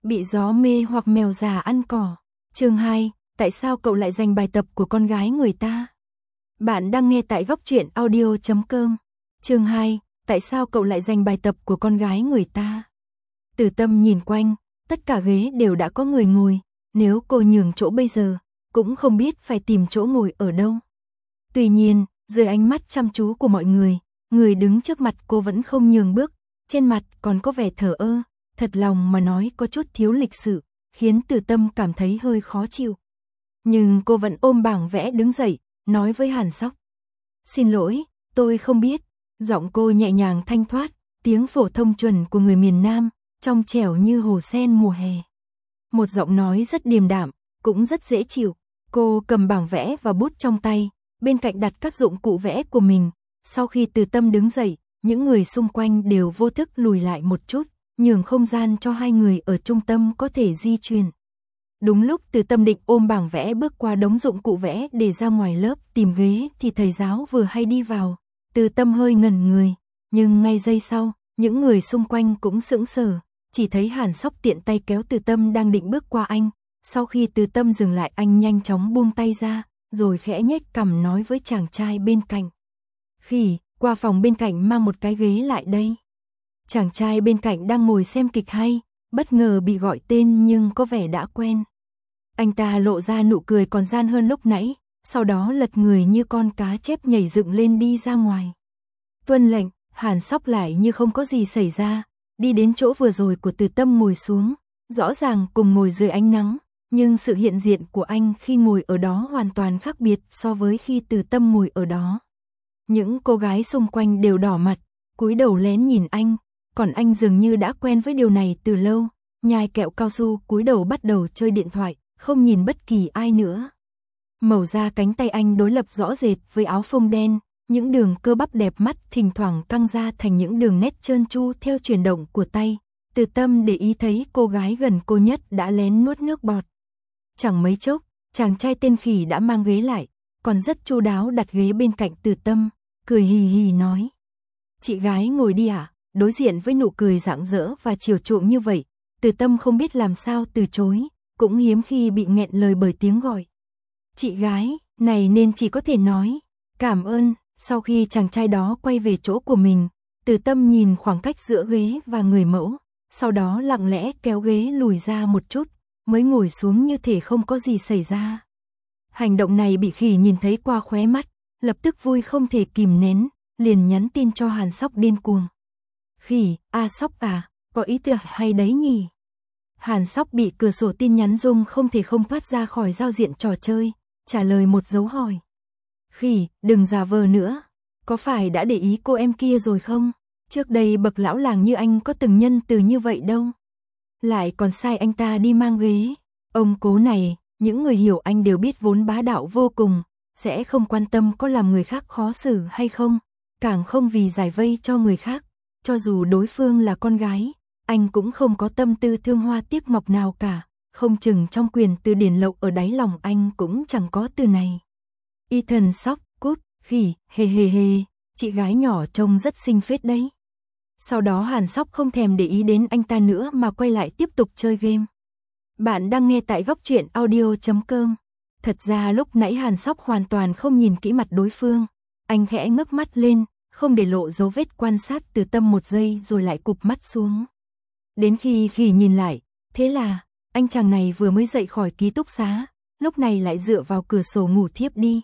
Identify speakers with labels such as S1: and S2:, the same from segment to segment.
S1: Bị gió mê hoặc mèo già ăn cỏ. Chương 2, tại sao cậu lại giành bài tập của con gái người ta? Bạn đang nghe tại Góc Truyện Audio.com. Chương 2, tại sao cậu lại giành bài tập của con gái người ta? Từ Tâm nhìn quanh, tất cả ghế đều đã có người ngồi, nếu cô nhường chỗ bây giờ, cũng không biết phải tìm chỗ ngồi ở đâu. Tuy nhiên, dưới ánh mắt chăm chú của mọi người đứng trước mặt cô vẫn không nhường bước, trên mặt còn có vẻ thờ ơ, thật lòng mà nói có chút thiếu lịch sự, khiến Từ Tâm cảm thấy hơi khó chịu. Nhưng cô vẫn ôm bảng vẽ đứng dậy, nói với Hàn Sóc. Xin lỗi, tôi không biết. Giọng cô nhẹ nhàng thanh thoát, tiếng phổ thông chuẩn của người miền Nam, trong trẻo như hồ sen mùa hè. Một giọng nói rất điềm đạm, cũng rất dễ chịu. Cô cầm bảng vẽ và bút trong tay, bên cạnh đặt các dụng cụ vẽ của mình. Sau khi Từ Tâm đứng dậy, những người xung quanh đều vô thức lùi lại một chút, nhường không gian cho hai người ở trung tâm có thể di chuyển. Đúng lúc Từ Tâm định ôm bảng vẽ bước qua đống dụng cụ vẽ để ra ngoài lớp tìm ghế thì thầy giáo vừa hay đi vào. Từ Tâm hơi ngẩn người, nhưng ngay giây sau, những người xung quanh cũng sững sờ, chỉ thấy Hàn Sóc tiện tay kéo Từ Tâm đang định bước qua anh. Sau khi Từ Tâm dừng lại, anh nhanh chóng buông tay ra, rồi khẽ nhếch cằm nói với chàng trai bên cạnh. Khỉ, qua phòng bên cạnh mang một cái ghế lại đây. Chàng trai bên cạnh đang ngồi xem kịch hay, bất ngờ bị gọi tên nhưng có vẻ đã quen. Anh ta lộ ra nụ cười còn gian hơn lúc nãy, sau đó lật người như con cá chép nhảy dựng lên đi ra ngoài. Tuân lệnh, Hàn Sóc lại như không có gì xảy ra, đi đến chỗ vừa rồi của Từ Tâm ngồi xuống, rõ ràng cùng ngồi dưới ánh nắng, nhưng sự hiện diện của anh khi ngồi ở đó hoàn toàn khác biệt so với khi Từ Tâm ngồi ở đó. Những cô gái xung quanh đều đỏ mặt, cúi đầu lén nhìn anh, còn anh dường như đã quen với điều này từ lâu, nhai kẹo cao su cúi đầu bắt đầu chơi điện thoại, không nhìn bất kỳ ai nữa. Màu da cánh tay anh đối lập rõ rệt với áo phông đen, những đường cơ bắp đẹp mắt thỉnh thoảng căng ra thành những đường nét trơn tru theo chuyển động của tay. Từ Tâm để ý thấy cô gái gần cô nhất đã lén nuốt nước bọt. Chẳng mấy chốc, chàng trai tên Khỉ đã mang ghế lại, còn rất chu đáo đặt ghế bên cạnh Từ Tâm, cười hì hì nói. Chị gái ngồi đi ạ. Đối diện với nụ cười rạng rỡ và chiều chuộng như vậy, Từ Tâm không biết làm sao từ chối, cũng hiếm khi bị nghẹn lời bởi tiếng gọi. Chị gái, này nên chỉ có thể nói, cảm ơn. Sau khi chàng trai đó quay về chỗ của mình, Từ Tâm nhìn khoảng cách giữa ghế và người mẫu, sau đó lặng lẽ kéo ghế lùi ra một chút, mới ngồi xuống như thể không có gì xảy ra. Hành động này bị Khỉ nhìn thấy qua khóe mắt, lập tức vui không thể kìm nén, liền nhắn tin cho Hàn Sóc điên cuồng. Khỉ, Sóc à, có ý tưởng hay đấy nhỉ? Hàn Sóc bị cửa sổ tin nhắn rung không thể không thoát ra khỏi giao diện trò chơi, trả lời một dấu hỏi. Khỉ, đừng giả vờ nữa, có phải đã để ý cô em kia rồi không? Trước đây bậc lão làng như anh có từng nhân từ như vậy đâu. Lại còn sai anh ta đi mang ghế. Ông cố này, những người hiểu anh đều biết vốn bá đạo vô cùng, sẽ không quan tâm có làm người khác khó xử hay không, càng không vì giải vây cho người khác. Cho dù đối phương là con gái, anh cũng không có tâm tư thương hoa tiếc ngọc nào cả, không chừng trong quyền từ điển lậu ở đáy lòng anh cũng chẳng có từ này. Ethan Sóc, cút, Khỉ, hề hề hề, chị gái nhỏ trông rất xinh phết đấy. Sau đó Hàn Sóc không thèm để ý đến anh ta nữa mà quay lại tiếp tục chơi game. Bạn đang nghe tại Góc Truyện Audio.com. Thật ra lúc nãy Hàn Sóc hoàn toàn không nhìn kỹ mặt đối phương, anh khẽ ngước mắt lên, không để lộ dấu vết quan sát Từ Tâm một giây rồi lại cụp mắt xuống. Đến khi Khỉ nhìn lại, thế là, anh chàng này vừa mới dậy khỏi ký túc xá, lúc này lại dựa vào cửa sổ ngủ thiếp đi.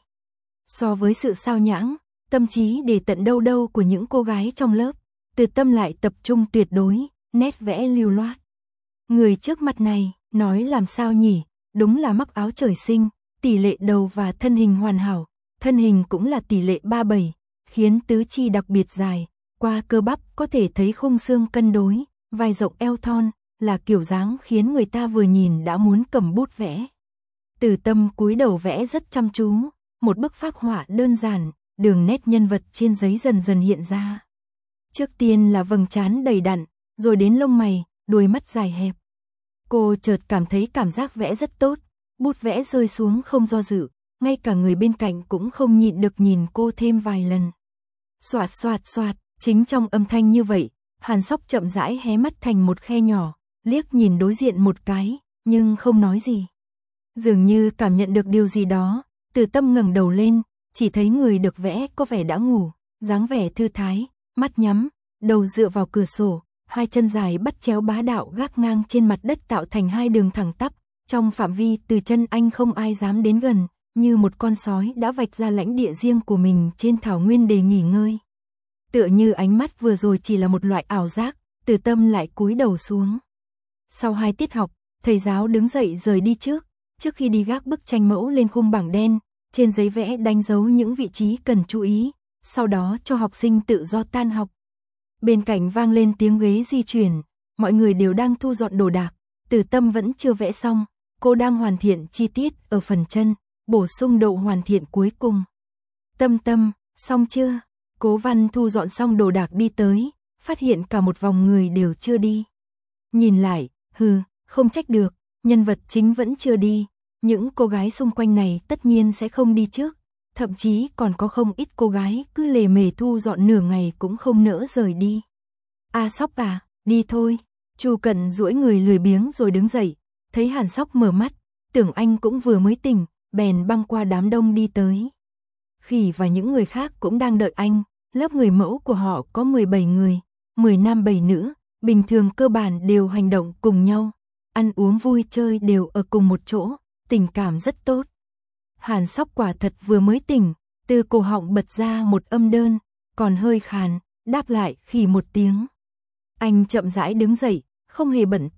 S1: So với sự sao nhãng, tâm trí để tận đâu đâu của những cô gái trong lớp, Từ Tâm lại tập trung tuyệt đối, nét vẽ lưu loát. Người trước mặt này, nói làm sao nhỉ, đúng là mắc áo trời sinh, tỷ lệ đầu và thân hình hoàn hảo, thân hình cũng là tỷ lệ 37. Khiến tứ chi đặc biệt dài, qua cơ bắp có thể thấy khung xương cân đối, vai rộng eo thon, là kiểu dáng khiến người ta vừa nhìn đã muốn cầm bút vẽ. Từ Tâm cúi đầu vẽ rất chăm chú, một bức phác họa đơn giản, đường nét nhân vật trên giấy dần dần hiện ra. Trước tiên là vầng trán đầy đặn, rồi đến lông mày, đuôi mắt dài hẹp. Cô chợt cảm thấy cảm giác vẽ rất tốt, bút vẽ rơi xuống không do dự, ngay cả người bên cạnh cũng không nhịn được nhìn cô thêm vài lần. Xoạt xoạt xoạt, chính trong âm thanh như vậy, Hàn Sóc chậm rãi hé mắt thành một khe nhỏ, liếc nhìn đối diện một cái, nhưng không nói gì. Dường như cảm nhận được điều gì đó, Từ Tâm ngẩng đầu lên, chỉ thấy người được vẽ có vẻ đã ngủ, dáng vẻ thư thái, mắt nhắm, đầu dựa vào cửa sổ, hai chân dài bắt chéo bá đạo gác ngang trên mặt đất tạo thành hai đường thẳng tắp, trong phạm vi từ chân anh không ai dám đến gần, như một con sói đã vạch ra lãnh địa riêng của mình trên thảo nguyên để nghỉ ngơi. Tựa như ánh mắt vừa rồi chỉ là một loại ảo giác, Từ Tâm lại cúi đầu xuống. Sau 2 tiết học, thầy giáo đứng dậy rời đi trước khi đi gác bức tranh mẫu lên khung bảng đen, trên giấy vẽ đánh dấu những vị trí cần chú ý, sau đó cho học sinh tự do tan học. Bên cạnh vang lên tiếng ghế di chuyển, mọi người đều đang thu dọn đồ đạc, Từ Tâm vẫn chưa vẽ xong, cô đang hoàn thiện chi tiết ở phần chân, bổ sung độ hoàn thiện cuối cùng. Tâm, xong chưa? Cố Văn thu dọn xong đồ đạc đi tới, phát hiện cả một vòng người đều chưa đi. Nhìn lại, không trách được, nhân vật chính vẫn chưa đi, những cô gái xung quanh này tất nhiên sẽ không đi trước, thậm chí còn có không ít cô gái cứ lề mề thu dọn nửa ngày cũng không nỡ rời đi. Sóc à, đi thôi. Chu Cận duỗi người lười biếng rồi đứng dậy, thấy Hàn Sóc mở mắt, tưởng anh cũng vừa mới tỉnh, bèn băng qua đám đông đi tới. Khỉ và những người khác cũng đang đợi anh, lớp người mẫu của họ có 17 người, 10 nam 7 nữ, bình thường cơ bản đều hành động cùng nhau, ăn uống vui chơi đều ở cùng một chỗ, tình cảm rất tốt. Hàn Sóc quả thật vừa mới tỉnh, từ cổ họng bật ra một âm đơn, còn hơi khàn, đáp lại khỉ một tiếng. Anh chậm rãi đứng dậy, không hề bận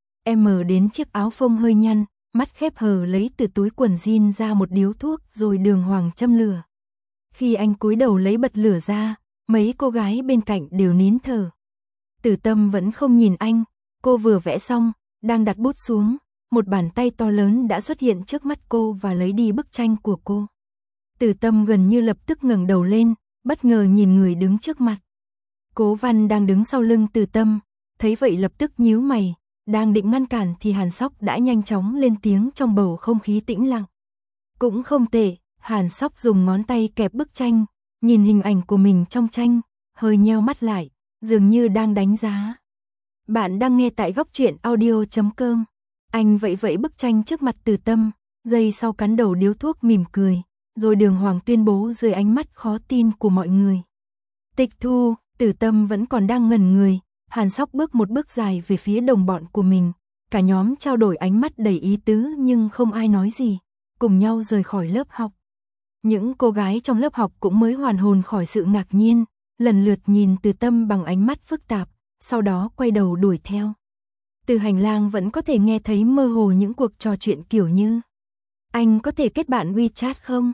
S1: đến chiếc áo phông hơi nhăn, mắt khép hờ lấy từ túi quần jean ra một điếu thuốc rồi đường hoàng châm lửa. Khi anh cúi đầu lấy bật lửa ra, mấy cô gái bên cạnh đều nín thở. Từ Tâm vẫn không nhìn anh, cô vừa vẽ xong, đang đặt bút xuống, một bàn tay to lớn đã xuất hiện trước mắt cô và lấy đi bức tranh của cô. Từ Tâm gần như lập tức ngẩng đầu lên, bất ngờ nhìn người đứng trước mặt. Cố Văn đang đứng sau lưng Từ Tâm, thấy vậy lập tức nhíu mày, đang định ngăn cản thì Hàn Sóc đã nhanh chóng lên tiếng trong bầu không khí tĩnh lặng. Cũng không tệ, Hàn Sóc dùng ngón tay kẹp bức tranh, nhìn hình ảnh của mình trong tranh, hơi nheo mắt lại, dường như đang đánh giá. Bạn đang nghe tại góc truyện audio.com. Anh vẫy bức tranh trước mặt Từ Tâm, giây sau cắn đầu điếu thuốc mỉm cười, rồi đường hoàng tuyên bố dưới ánh mắt khó tin của mọi người. Tịch thu. Từ Tâm vẫn còn đang ngẩn người, Hàn Sóc bước một bước dài về phía đồng bọn của mình, cả nhóm trao đổi ánh mắt đầy ý tứ nhưng không ai nói gì, cùng nhau rời khỏi lớp học. Những cô gái trong lớp học cũng mới hoàn hồn khỏi sự ngạc nhiên, lần lượt nhìn Từ Tâm bằng ánh mắt phức tạp, sau đó quay đầu đuổi theo. Từ hành lang vẫn có thể nghe thấy mơ hồ những cuộc trò chuyện kiểu như: anh có thể kết bạn WeChat không?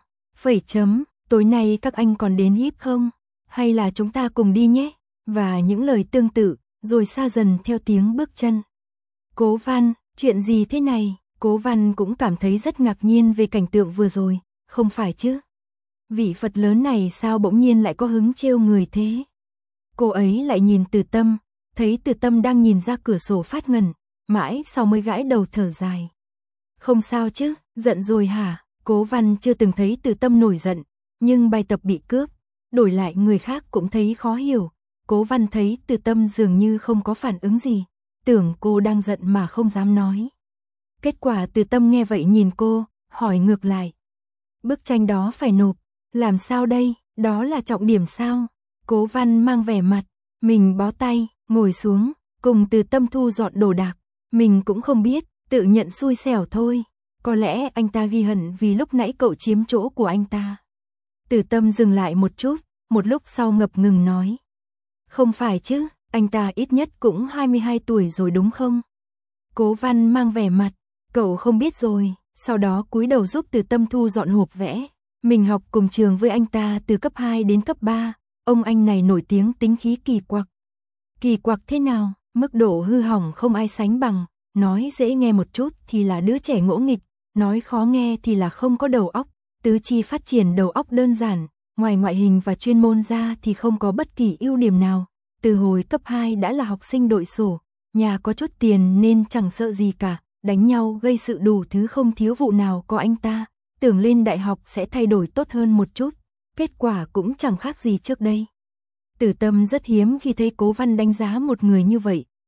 S1: Tối nay các anh còn đến híp không? Hay là chúng ta cùng đi nhé? Và những lời tương tự, rồi xa dần theo tiếng bước chân. Cố Văn, chuyện gì thế này? Cố Văn cũng cảm thấy rất ngạc nhiên về cảnh tượng vừa rồi, không phải chứ? Vị Phật lớn này sao bỗng nhiên lại có hứng trêu người thế? Cô ấy lại nhìn Từ Tâm, thấy Từ Tâm đang nhìn ra cửa sổ phát ngần, mãi sau mới gãi đầu thở dài. Không sao chứ, giận rồi hả? Cố Văn chưa từng thấy Từ Tâm nổi giận, nhưng bài tập bị cướp, đổi lại người khác cũng thấy khó hiểu. Cố Văn thấy Từ Tâm dường như không có phản ứng gì, tưởng cô đang giận mà không dám nói. Kết quả Từ Tâm nghe vậy nhìn cô, hỏi ngược lại. Bức tranh đó phải nộp, làm sao đây, đó là trọng điểm sao? Cố Văn mang vẻ mặt, mình bó tay, ngồi xuống, cùng Từ Tâm thu dọn đồ đạc. Mình cũng không biết, tự nhận xui xẻo thôi. Có lẽ anh ta ghi hận vì lúc nãy cậu chiếm chỗ của anh ta. Từ Tâm dừng lại một chút, một lúc sau ngập ngừng nói. Không phải chứ, anh ta ít nhất cũng 22 tuổi rồi đúng không? Cố Văn mang vẻ mặt, cậu không biết rồi, sau đó cúi đầu giúp Từ Tâm thu dọn hộp vẽ. Mình học cùng trường với anh ta từ cấp 2 đến cấp 3, ông anh này nổi tiếng tính khí kỳ quặc. Kỳ quặc thế nào? Mức độ hư hỏng không ai sánh bằng, nói dễ nghe một chút thì là đứa trẻ ngỗ nghịch, nói khó nghe thì là không có đầu óc, tứ chi phát triển đầu óc đơn giản, ngoài ngoại hình và chuyên môn ra thì không có bất kỳ ưu điểm nào. Từ hồi cấp 2 đã là học sinh đội sổ, nhà có chút tiền nên chẳng sợ gì cả, đánh nhau gây sự đủ thứ không thiếu vụ nào có anh ta, tưởng lên đại học sẽ thay đổi tốt hơn một chút, kết quả cũng chẳng khác gì trước đây. Từ Tâm rất hiếm khi thấy Cố Văn đánh giá một người như vậy,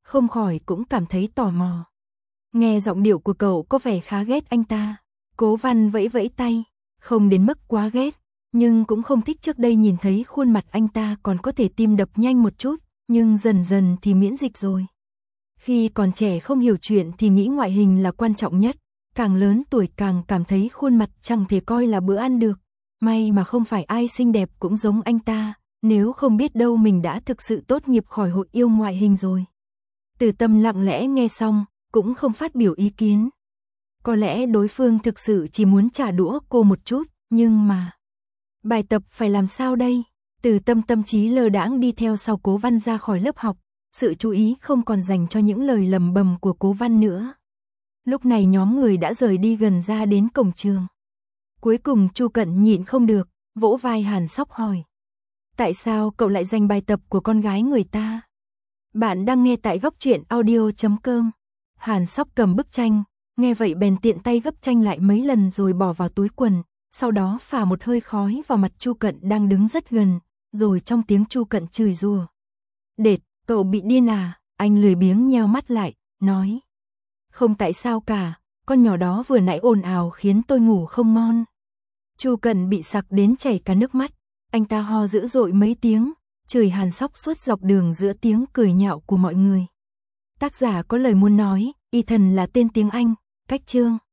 S1: không khỏi cũng cảm thấy tò mò. Nghe giọng điệu của cậu có vẻ khá ghét anh ta. Cố Văn vẫy vẫy tay, không đến mức quá ghét, nhưng cũng không thích trước đây nhìn thấy khuôn mặt anh ta còn có thể tim đập nhanh một chút, nhưng dần dần thì miễn dịch rồi. Khi còn trẻ không hiểu chuyện thì nghĩ ngoại hình là quan trọng nhất, càng lớn tuổi càng cảm thấy khuôn mặt chẳng thể coi là bữa ăn được. May mà không phải ai xinh đẹp cũng giống anh ta, nếu không biết đâu mình đã thực sự tốt nghiệp khỏi hội yêu ngoại hình rồi. Từ Tâm lặng lẽ nghe xong, cũng không phát biểu ý kiến. Có lẽ đối phương thực sự chỉ muốn trả đũa cô một chút, nhưng mà... Bài tập phải làm sao đây? Từ Tâm tâm trí lơ đãng đi theo sau Cố Văn ra khỏi lớp học, sự chú ý không còn dành cho những lời lầm bầm của Cố Văn nữa. Lúc này nhóm người đã rời đi gần ra đến cổng trường. Cuối cùng Chu Cận nhịn không được, vỗ vai Hàn Sóc hỏi. Tại sao cậu lại giành bài tập của con gái người ta? Bạn đang nghe tại góc truyện audio.com. Hàn Sóc cầm bức tranh, nghe vậy bèn tiện tay gấp tranh lại mấy lần rồi bỏ vào túi quần, sau đó phả một hơi khói vào mặt Chu Cận đang đứng rất gần, rồi trong tiếng Chu Cận chửi rủa. Đệt, cậu bị điên à? Anh lười biếng nheo mắt lại, nói. Không tại sao cả, con nhỏ đó vừa nãy ồn ào khiến tôi ngủ không ngon. Chu Cận bị sặc đến chảy cả nước mắt, anh ta ho dữ dội mấy tiếng, chửi Hàn Sóc suốt dọc đường giữa tiếng cười nhạo của mọi người. Tác giả có lời muốn nói, Y Thần là tên tiếng Anh, cách chương.